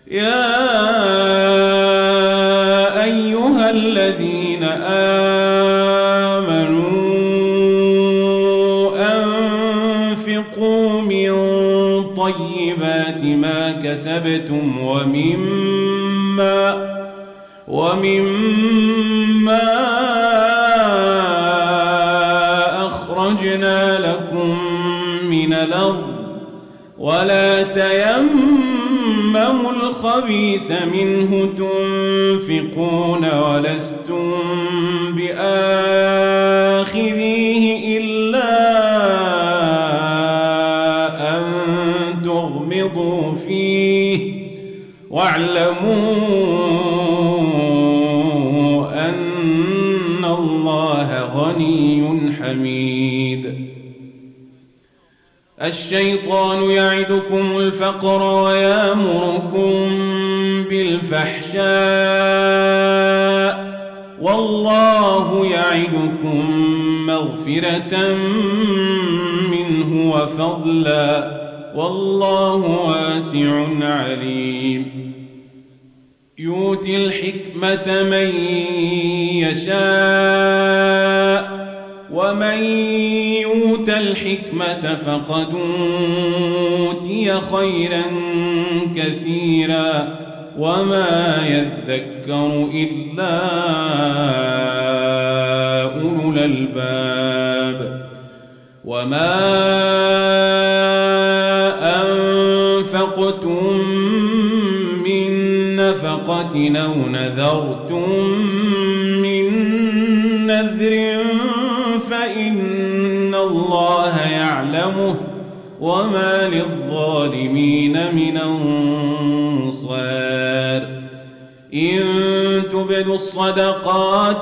يا أيها الذين آمنوا أنفقوا من طيبات ما كسبتم ومما أخرجنا لكم من الأرض ولا تيمموا الخبيث منه تنفقون ولستم بآخذيه إلا أن تغمضوا فيه واعلموا أن الله غني حميد. الشيطان يعدكم الفقر ويأمركم بالفحشاء والله يعدكم مغفرة منه وفضلا والله واسع عليم. يؤتي الحكمة من يشاء ومن يؤت الحكمة فقد أوتي خيرا كثيرا وما يذكر إلا أولو الألباب. وما أنفقتم من نفقة أو نذرتم من نذر فإن الله يعلمه وما للظالمين من أنصار. إن تبدوا الصدقات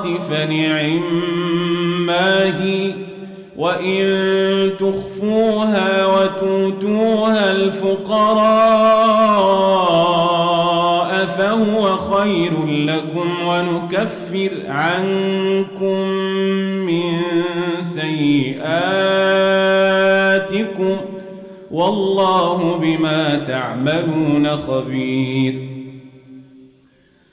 فنعما هي وإن تخفوها وتؤتوها الفقراء فهو خير لكم ونكفر عنكم من سيئاتكم والله بما تعملون خبير.